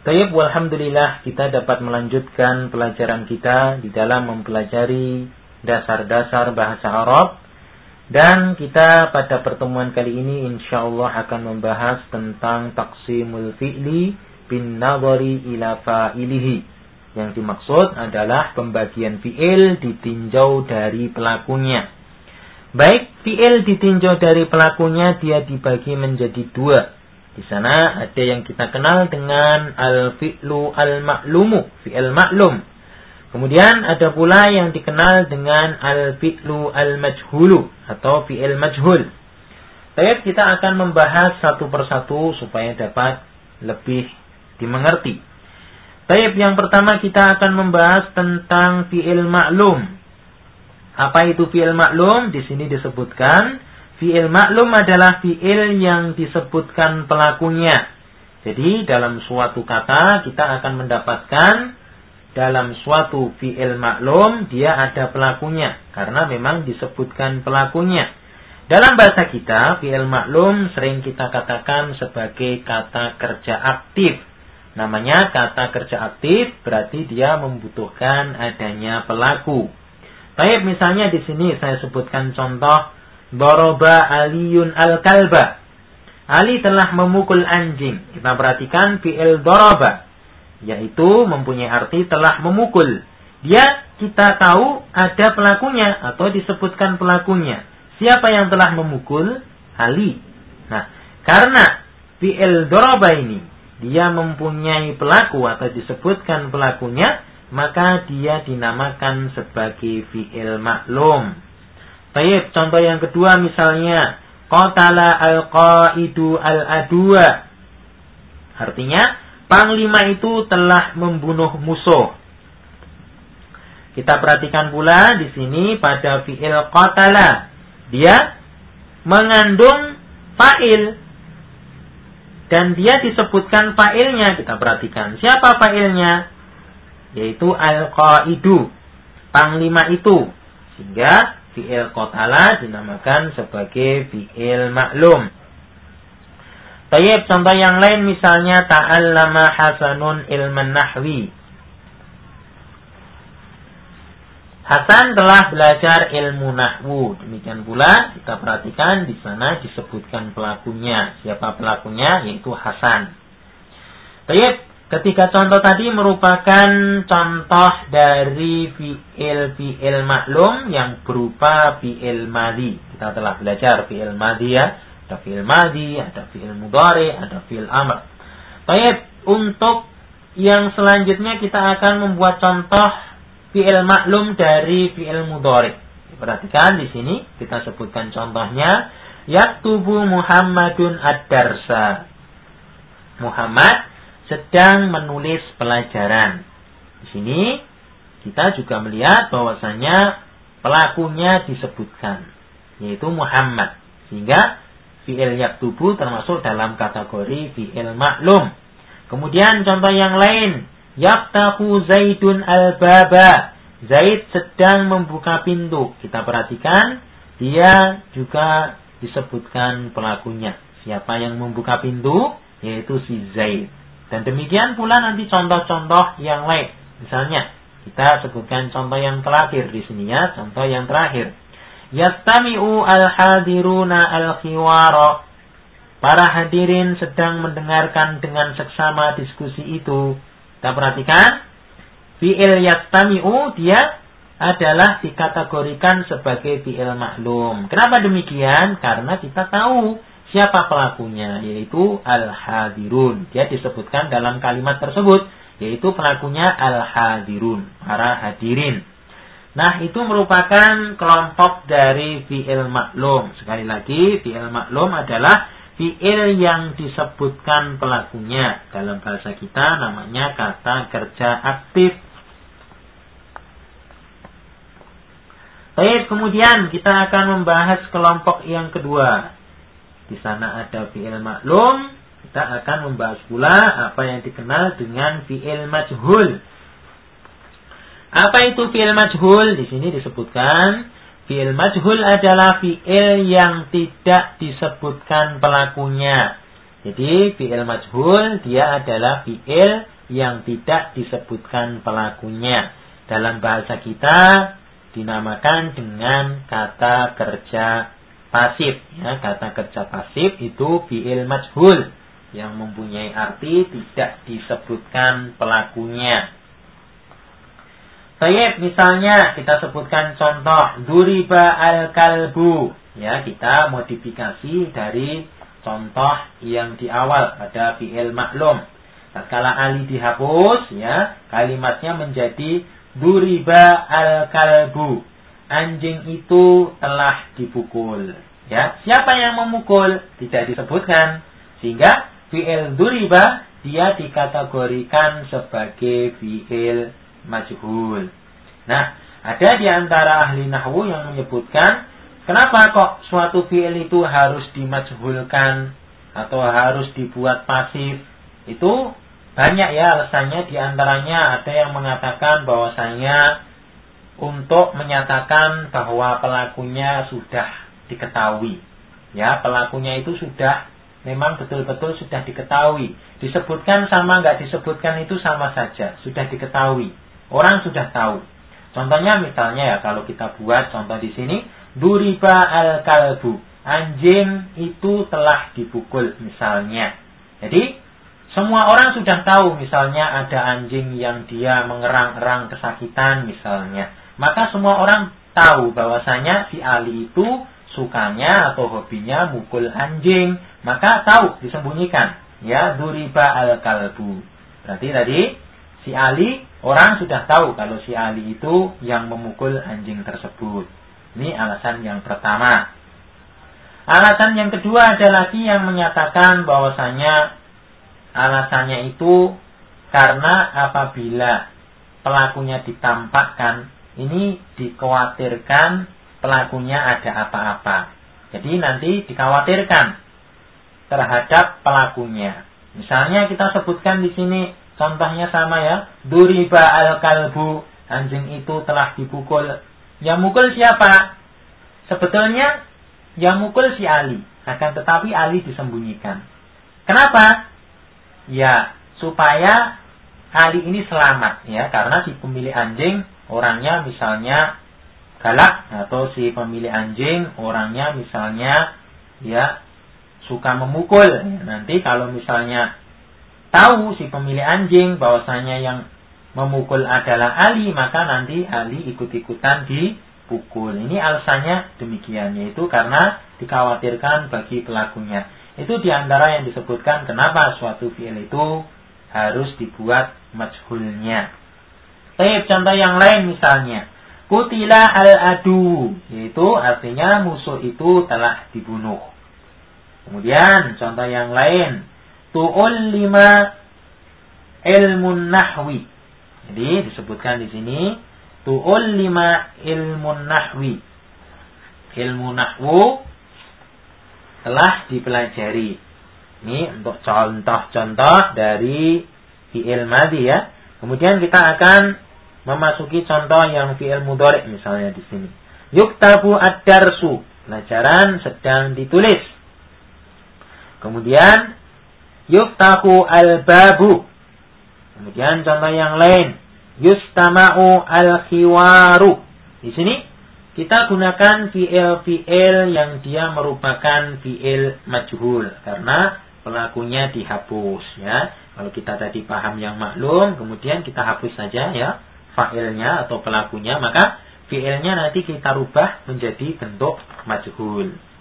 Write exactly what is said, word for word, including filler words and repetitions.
Baik, walhamdulillah kita dapat melanjutkan pelajaran kita di dalam mempelajari dasar-dasar bahasa Arab. Dan kita pada pertemuan kali ini insyaallah akan membahas tentang taqsimul fi'li bin nadhari ila fa'ilihi. Yang dimaksud adalah pembagian fi'il ditinjau dari pelakunya. Baik, fi'il ditinjau dari pelakunya dia dibagi menjadi dua. Di sana ada yang kita kenal dengan al-fi'lu al-ma'lumu, fi'il ma'lum. Kemudian ada pula yang dikenal dengan al-fi'lu al-majhulu atau fi'il majhul. Baik, kita akan membahas satu persatu supaya dapat lebih dimengerti. Baik, yang pertama kita akan membahas tentang fi'il ma'lum. Apa itu fi'il ma'lum? Di sini disebutkan fi'il ma'lum adalah fi'il yang disebutkan pelakunya. Jadi dalam suatu kata kita akan mendapatkan dalam suatu fi'il ma'lum dia ada pelakunya. Karena memang disebutkan pelakunya. Dalam bahasa kita fi'il ma'lum sering kita katakan sebagai kata kerja aktif. Namanya kata kerja aktif berarti dia membutuhkan adanya pelaku. Baik, misalnya di sini saya sebutkan contoh Daraba Aliyun al-kalba. Ali telah memukul anjing. Kita perhatikan fi'il daraba, yaitu mempunyai arti telah memukul. Dia kita tahu ada pelakunya atau disebutkan pelakunya. Siapa yang telah memukul? Ali. Nah, karena fi'il daraba ini dia mempunyai pelaku atau disebutkan pelakunya, maka dia dinamakan sebagai fi'il maklum. Baik, contoh yang kedua misalnya qatala al-qaidu al-adwa. Artinya panglima itu telah membunuh musuh. Kita perhatikan pula di sini pada fi'il qatala dia mengandung fa'il dan dia disebutkan fa'ilnya. Kita perhatikan siapa fa'ilnya, yaitu al-qaidu, panglima itu. Sehingga fi'il qatala dinamakan sebagai fi'il maklum. Baik, contoh yang lain misalnya ta'allama Hasanun ilman nahwi. Hasan telah belajar ilmu nahwu. Demikian pula kita perhatikan di sana disebutkan pelakunya. Siapa pelakunya? Yaitu Hasan. Baik. Ketika contoh tadi merupakan contoh dari fi'il-fi'il maklum yang berupa fi'il madhi. Kita telah belajar fi'il madhi ya. Ada fi'il madhi, ada fi'il mudhari, ada fi'il amr. Baik, untuk yang selanjutnya kita akan membuat contoh fi'il maklum dari fi'il mudhari. Perhatikan di sini kita sebutkan contohnya. Yaktubu Muhammadun ad-darsa. Muhammad sedang menulis pelajaran. Di sini kita juga melihat bahwasanya pelakunya disebutkan, yaitu Muhammad. Sehingga fi'il yaktubu termasuk dalam kategori fi'il maklum. Kemudian contoh yang lain, yaftahu Zaidun al-baba. Zaid sedang membuka pintu. Kita perhatikan dia juga disebutkan pelakunya. Siapa yang membuka pintu? Yaitu si Zaid. Dan demikian pula nanti contoh-contoh yang lain. Misalnya, kita sebutkan contoh yang terakhir di sini ya, contoh yang terakhir. Yastami'u al-hadiruna al-khiwara. Para hadirin sedang mendengarkan dengan seksama diskusi itu. Kita perhatikan, fi'il yastami'u dia adalah dikategorikan sebagai fi'il maklum. Kenapa demikian? Karena kita tahu siapa pelakunya, yaitu al-hadirun. Dia disebutkan dalam kalimat tersebut, yaitu pelakunya al-hadirun, para hadirin. Nah, itu merupakan kelompok dari fi'il maklum. Sekali lagi, fi'il maklum adalah fi'il yang disebutkan pelakunya. Dalam bahasa kita namanya kata kerja aktif. Baik, kemudian kita akan membahas kelompok yang kedua. Di sana ada fi'il maklum. Kita akan membahas pula apa yang dikenal dengan fi'il majhul. Apa itu fi'il majhul? Di sini disebutkan fi'il majhul adalah fi'il yang tidak disebutkan pelakunya. Jadi fi'il majhul dia adalah fi'il yang tidak disebutkan pelakunya. Dalam bahasa kita dinamakan dengan kata kerja pasif. Ya, kata kerja pasif itu fi'il majhul yang mempunyai arti tidak disebutkan pelakunya. Baik, misalnya kita sebutkan contoh duriba al-kalbu. Ya, kita modifikasi dari contoh yang di awal pada fi'il maklum. Tatkala ali dihapus, ya, kalimatnya menjadi duriba al-kalbu. Anjing itu telah dipukul. Ya, siapa yang memukul? Tidak disebutkan. Sehingga fi'il duriba dia dikategorikan sebagai fi'il majhul. Nah, ada di antara ahli nahwu yang menyebutkan kenapa kok suatu fi'il itu harus dimajhulkan atau harus dibuat pasif. Itu banyak ya alasannya. Di antaranya ada yang mengatakan bahwasanya untuk menyatakan bahwa pelakunya sudah diketahui. Ya, pelakunya itu sudah memang betul-betul sudah diketahui. Disebutkan sama nggak disebutkan itu sama saja, sudah diketahui. Orang sudah tahu. Contohnya misalnya ya, kalau kita buat contoh di sini, duriba al-kalbu. Anjing itu telah dipukul misalnya. Jadi semua orang sudah tahu misalnya ada anjing yang dia mengerang-erang kesakitan misalnya. Maka semua orang tahu bahwasanya si Ali itu sukanya atau hobinya mukul anjing. Maka tahu disembunyikan. Ya, duriba al-kalbu. Berarti tadi si Ali, orang sudah tahu kalau si Ali itu yang memukul anjing tersebut. Ini alasan yang pertama. Alasan yang kedua ada lagi yang menyatakan bahwasanya alasannya itu karena apabila pelakunya ditampakkan, ini dikhawatirkan pelakunya ada apa-apa. Jadi nanti dikhawatirkan terhadap pelakunya. Misalnya kita sebutkan di sini contohnya sama ya, duriba al-kalbu, anjing itu telah dipukul. Yang mukul siapa? Sebetulnya yang mukul si Ali, akan tetapi Ali disembunyikan. Kenapa? Ya, supaya Ali ini selamat ya, karena si pemilik anjing orangnya misalnya galak, atau si pemilik anjing orangnya misalnya ya suka memukul. Nanti kalau misalnya tahu si pemilik anjing bahwasanya yang memukul adalah Ali, maka nanti Ali ikut-ikutan dipukul. Ini alasannya demikian, yaitu karena dikhawatirkan bagi pelakunya. Itu diantara yang disebutkan kenapa suatu fi'il itu harus dibuat majhulnya. Baik, contoh yang lain misalnya, qutila al-adu, yaitu artinya musuh itu telah dibunuh. Kemudian contoh yang lain, tu'ullima ilmun nahwi. Jadi disebutkan di sini tu'ullima ilmun nahwi. Ilmu nahwu telah dipelajari. Ini untuk contoh-contoh dari fi'il madhi ya. Kemudian kita akan memasuki contoh yang fi'il mudhari' misalnya di sini. Yuktabu ad-darsu, pelajaran sedang ditulis. Kemudian yuftahu al-babu. Kemudian contoh yang lain, yustama'u al-khiwaru. Di sini kita gunakan fi'il-fi'il yang dia merupakan fi'il majhul karena pelakunya dihapus ya. Kalau kita tadi paham yang maklum, kemudian kita hapus saja ya fa'ilnya atau pelakunya, maka fi'ilnya nanti kita rubah menjadi bentuk majhul.